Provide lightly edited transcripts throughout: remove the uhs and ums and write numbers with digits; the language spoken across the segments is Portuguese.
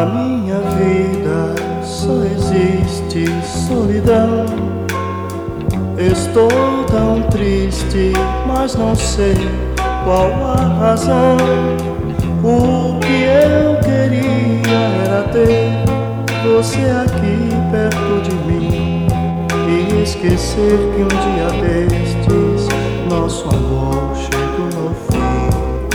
Na minha vida só existe solidão. Estou tão triste, mas não sei qual a razão. O que eu queria era ter você aqui perto de mim e esquecer que um dia destes nosso amor chegou ao fim.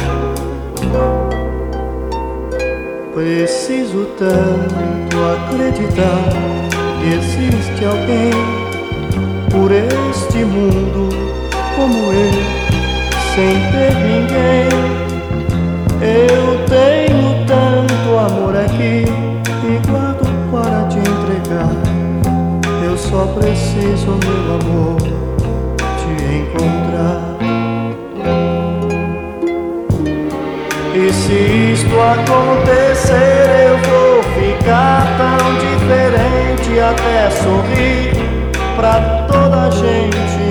Preciso tanto acreditar que existe alguém por este mundo como eu, sem ter ninguém. Eu tenho tanto amor aqui e guardo para te entregar. Eu só preciso, meu amor, te encontrar. E se isto acontecer, eu vou ficar tão diferente, até sorrir pra toda a gente.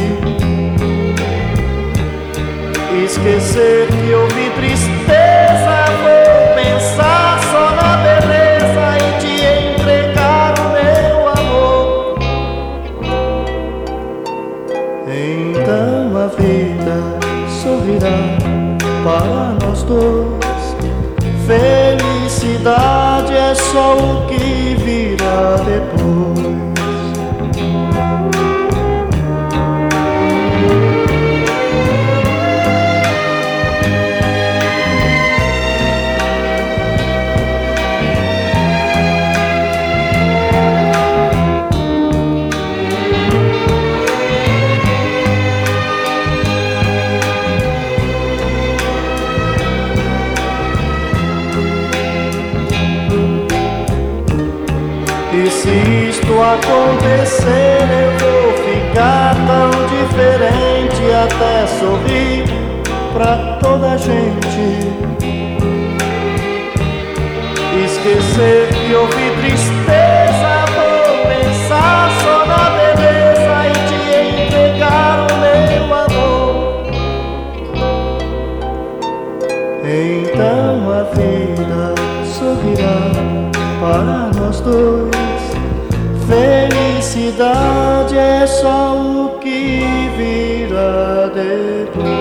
Esquecer que houve tristeza, vou pensar só na beleza e te entregar o meu amor. Então a vida sorrirá para nós dois. Felicidade é só o que virá depois. E se isto acontecer, eu vou ficar tão diferente, até sorrir pra toda a gente. Esquecer que houve tristeza, vou pensar só na beleza e te entregar o meu amor. Então a vida sorrirá para nós dois. Felicidade é só o que virá depois.